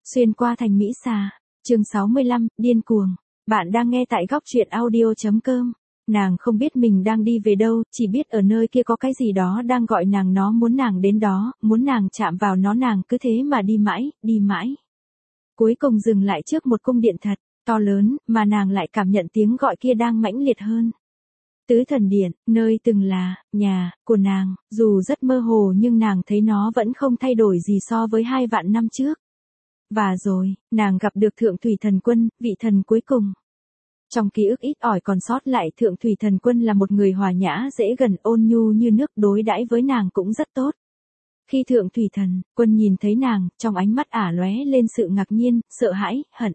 Xuyên qua thành Mỹ Xà, chương 65, điên cuồng. Bạn đang nghe tại góc truyện audio.com. Nàng không biết mình đang đi về đâu, chỉ biết ở nơi kia có cái gì đó đang gọi nàng, nó muốn nàng đến đó, muốn nàng chạm vào nó, nàng cứ thế mà đi mãi, đi mãi. Cuối cùng dừng lại trước một cung điện thật to lớn, mà nàng lại cảm nhận tiếng gọi kia đang mãnh liệt hơn. Tứ Thần Điện, nơi từng là nhà của nàng, dù rất mơ hồ nhưng nàng thấy nó vẫn không thay đổi gì so với 2 vạn năm trước. Và rồi, nàng gặp được Thượng Thủy Thần Quân, vị thần cuối cùng. Trong ký ức ít ỏi còn sót lại, Thượng Thủy Thần Quân là một người hòa nhã, dễ gần, ôn nhu như nước, đối đãi với nàng cũng rất tốt. Khi Thượng Thủy Thần Quân nhìn thấy nàng, trong ánh mắt ả lóe lên sự ngạc nhiên, sợ hãi, hận.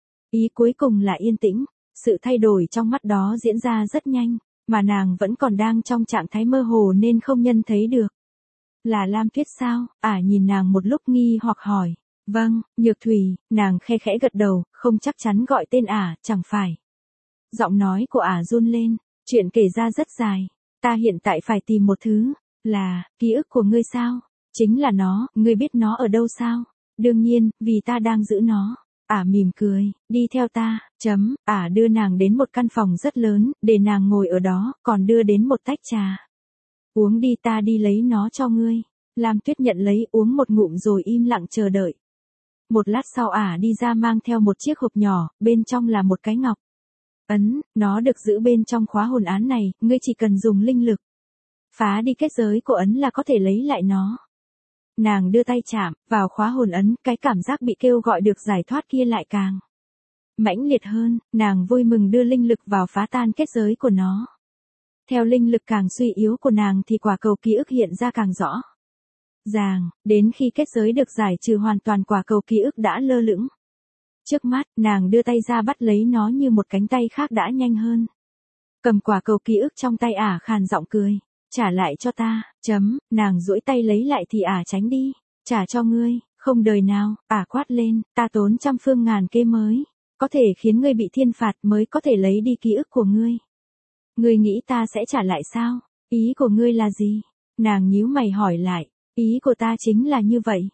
Ý cuối cùng là yên tĩnh. Sự thay đổi trong mắt đó diễn ra rất nhanh, mà nàng vẫn còn đang trong trạng thái mơ hồ nên không nhận thấy được. Là Lam Tuyết sao? Ả nhìn nàng một lúc nghi hoặc hỏi. Vâng, Nhược Thủy. Nàng khe khẽ gật đầu, không chắc chắn gọi tên ả, chẳng phải. Giọng nói của ả run lên. Chuyện kể ra rất dài. Ta hiện tại phải tìm một thứ. Là, ký ức của ngươi sao? Chính là nó, ngươi biết nó ở đâu sao? Đương nhiên, vì ta đang giữ nó. Ả mỉm cười, đi theo ta, Ả đưa nàng đến một căn phòng rất lớn, để nàng ngồi ở đó, còn đưa đến một tách trà. Uống đi, ta đi lấy nó cho ngươi. Lam Tuyết nhận lấy, uống một ngụm rồi im lặng chờ đợi. Một lát sau ả đi ra mang theo một chiếc hộp nhỏ, bên trong là một cái ngọc ấn, nó được giữ bên trong khóa hồn án này, ngươi chỉ cần dùng linh lực phá đi kết giới của ấn là có thể lấy lại nó. Nàng đưa tay chạm vào khóa hồn ấn, cái cảm giác bị kêu gọi được giải thoát kia lại càng mãnh liệt hơn, nàng vui mừng đưa linh lực vào phá tan kết giới của nó. Theo linh lực càng suy yếu của nàng thì quả cầu ký ức hiện ra càng rõ ràng, đến khi kết giới được giải trừ hoàn toàn, quả cầu ký ức đã lơ lửng trước mắt. Nàng đưa tay ra bắt lấy nó như một cánh tay khác đã nhanh hơn. Cầm quả cầu ký ức trong tay, ả khàn giọng cười. Trả lại cho ta, nàng duỗi tay lấy lại thì ả tránh đi. Trả cho ngươi, không đời nào, ả quát lên, ta tốn trăm phương ngàn kế mới có thể khiến ngươi bị thiên phạt, mới có thể lấy đi ký ức của ngươi. Ngươi nghĩ ta sẽ trả lại sao? Ý của ngươi là gì? Nàng nhíu mày hỏi lại. Ý của ta chính là như vậy.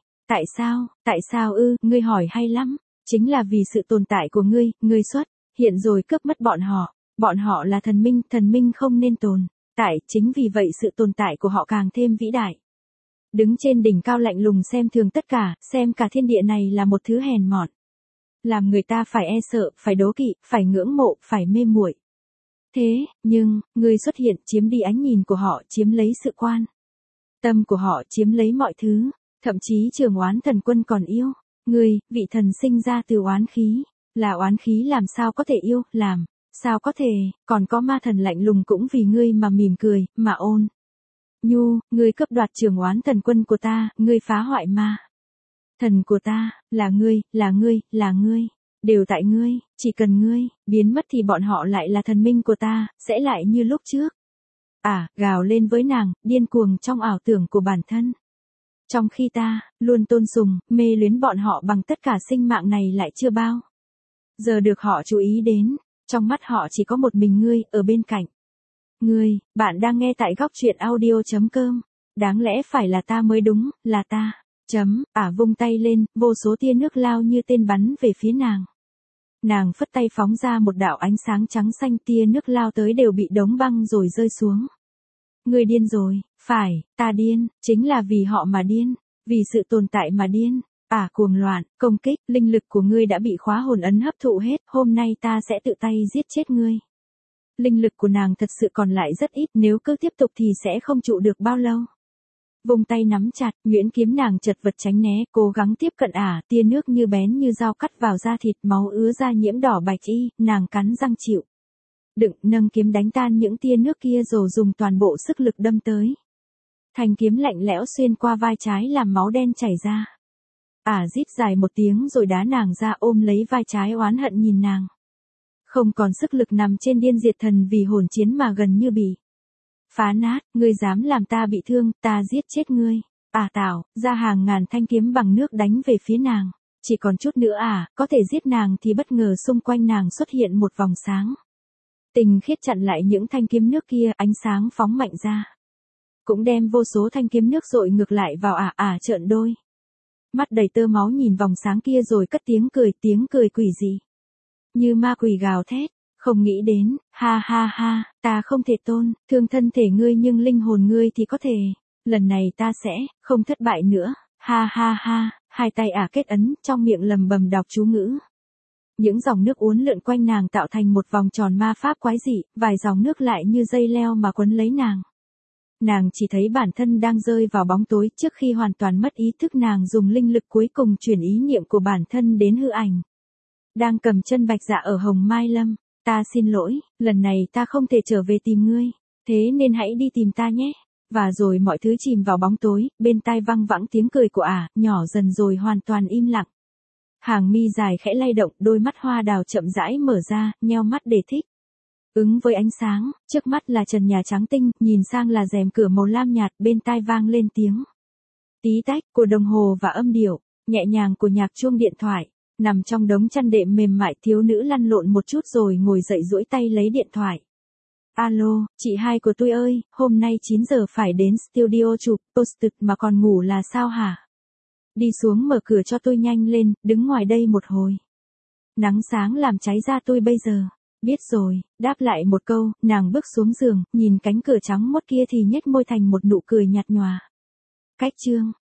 Tại sao ư? Ngươi hỏi hay lắm. Chính là vì sự tồn tại của ngươi, ngươi xuất hiện rồi cướp mất bọn họ. Bọn họ là thần minh không nên tồn tại, chính vì vậy sự tồn tại của họ càng thêm vĩ đại. Đứng trên đỉnh cao lạnh lùng xem thường tất cả, xem cả thiên địa này là một thứ hèn mọn. Làm người ta phải e sợ, phải đố kỵ, phải ngưỡng mộ, phải mê muội. Thế, nhưng, ngươi xuất hiện chiếm đi ánh nhìn của họ, chiếm lấy sự quan tâm của họ, chiếm lấy mọi thứ, thậm chí Trường Oán Thần Quân còn yêu ngươi, vị thần sinh ra từ oán khí, là oán khí làm sao có thể yêu, làm sao có thể, còn có ma thần lạnh lùng cũng vì ngươi mà mỉm cười, mà ôn nhu, ngươi cướp đoạt Trường Oán Thần Quân của ta, ngươi phá hoại ma thần của ta, là ngươi, đều tại ngươi, chỉ cần ngươi biến mất thì bọn họ lại là thần minh của ta, sẽ lại như lúc trước. Gào lên với nàng, điên cuồng trong ảo tưởng của bản thân. Trong khi ta luôn tôn sùng, mê luyến bọn họ bằng tất cả, sinh mạng này lại chưa bao giờ được họ chú ý đến. Trong mắt họ chỉ có một mình ngươi ở bên cạnh. Ngươi, bạn đang nghe tại góc truyện audio.com. Đáng lẽ phải là ta mới đúng, là ta. Ả vung tay lên, vô số tia nước lao như tên bắn về phía nàng. Nàng phất tay phóng ra một đạo ánh sáng trắng xanh, tia nước lao tới đều bị đóng băng rồi rơi xuống. Ngươi điên rồi, phải, ta điên, chính là vì họ mà điên, vì sự tồn tại mà điên. Cuồng loạn, công kích, linh lực của ngươi đã bị khóa hồn ấn hấp thụ hết, hôm nay ta sẽ tự tay giết chết ngươi. Linh lực của nàng thật sự còn lại rất ít, nếu cứ tiếp tục thì sẽ không trụ được bao lâu. Vùng tay nắm chặt, nhuyễn kiếm nàng chật vật tránh né, cố gắng tiếp cận ả, tia nước như bén như dao cắt vào da thịt, máu ứa ra nhiễm đỏ bạch y, nàng cắn răng chịu đựng, nâng kiếm đánh tan những tia nước kia rồi dùng toàn bộ sức lực đâm tới. Thanh kiếm lạnh lẽo xuyên qua vai trái làm máu đen chảy ra. Rít dài một tiếng rồi đá nàng ra, ôm lấy vai trái oán hận nhìn nàng. Không còn sức lực, nằm trên điên diệt thần vì hồn chiến mà gần như bị phá nát. Ngươi dám làm ta bị thương, ta giết chết ngươi. Tạo ra hàng ngàn thanh kiếm bằng nước đánh về phía nàng. Chỉ còn chút nữa có thể giết nàng thì bất ngờ xung quanh nàng xuất hiện một vòng sáng tinh khiết chặn lại những thanh kiếm nước kia, ánh sáng phóng mạnh ra cũng đem vô số thanh kiếm nước dội ngược lại vào trợn đôi mắt đầy tơ máu nhìn vòng sáng kia rồi cất tiếng cười quỷ dị. Như ma quỷ gào thét, không nghĩ đến, ha ha ha, ta không thể thương thân thể ngươi nhưng linh hồn ngươi thì có thể, lần này ta sẽ, không thất bại nữa, ha ha ha, hai tay kết ấn, trong miệng lầm bầm đọc chú ngữ. Những dòng nước uốn lượn quanh nàng tạo thành một vòng tròn ma pháp quái dị, vài dòng nước lại như dây leo mà quấn lấy nàng. Nàng chỉ thấy bản thân đang rơi vào bóng tối trước khi hoàn toàn mất ý thức nàng dùng linh lực cuối cùng chuyển ý niệm của bản thân đến hư ảnh. Đang cầm chân Bạch Dạ ở Hồng Mai Lâm, ta xin lỗi, lần này ta không thể trở về tìm ngươi, thế nên hãy đi tìm ta nhé. Và rồi mọi thứ chìm vào bóng tối, bên tai văng vẳng tiếng cười của nhỏ dần rồi hoàn toàn im lặng. Hàng mi dài khẽ lay động, đôi mắt hoa đào chậm rãi mở ra, nheo mắt để thích. Ứng với ánh sáng, trước mắt là trần nhà trắng tinh, nhìn sang là rèm cửa màu lam nhạt, bên tai vang lên tiếng tí tách của đồng hồ và âm điệu nhẹ nhàng của nhạc chuông điện thoại. Nằm trong đống chăn đệm mềm mại, thiếu nữ lăn lộn một chút rồi ngồi dậy duỗi tay lấy điện thoại. Alo, chị hai của tôi ơi, hôm nay 9 giờ phải đến studio chụp poster mà còn ngủ là sao hả? Đi xuống mở cửa cho tôi nhanh lên, đứng ngoài đây một hồi. Nắng sáng làm cháy da tôi bây giờ. Biết rồi, đáp lại một câu, nàng bước xuống giường, nhìn cánh cửa trắng mốt kia thì nhếch môi thành một nụ cười nhạt nhòa. Cách chương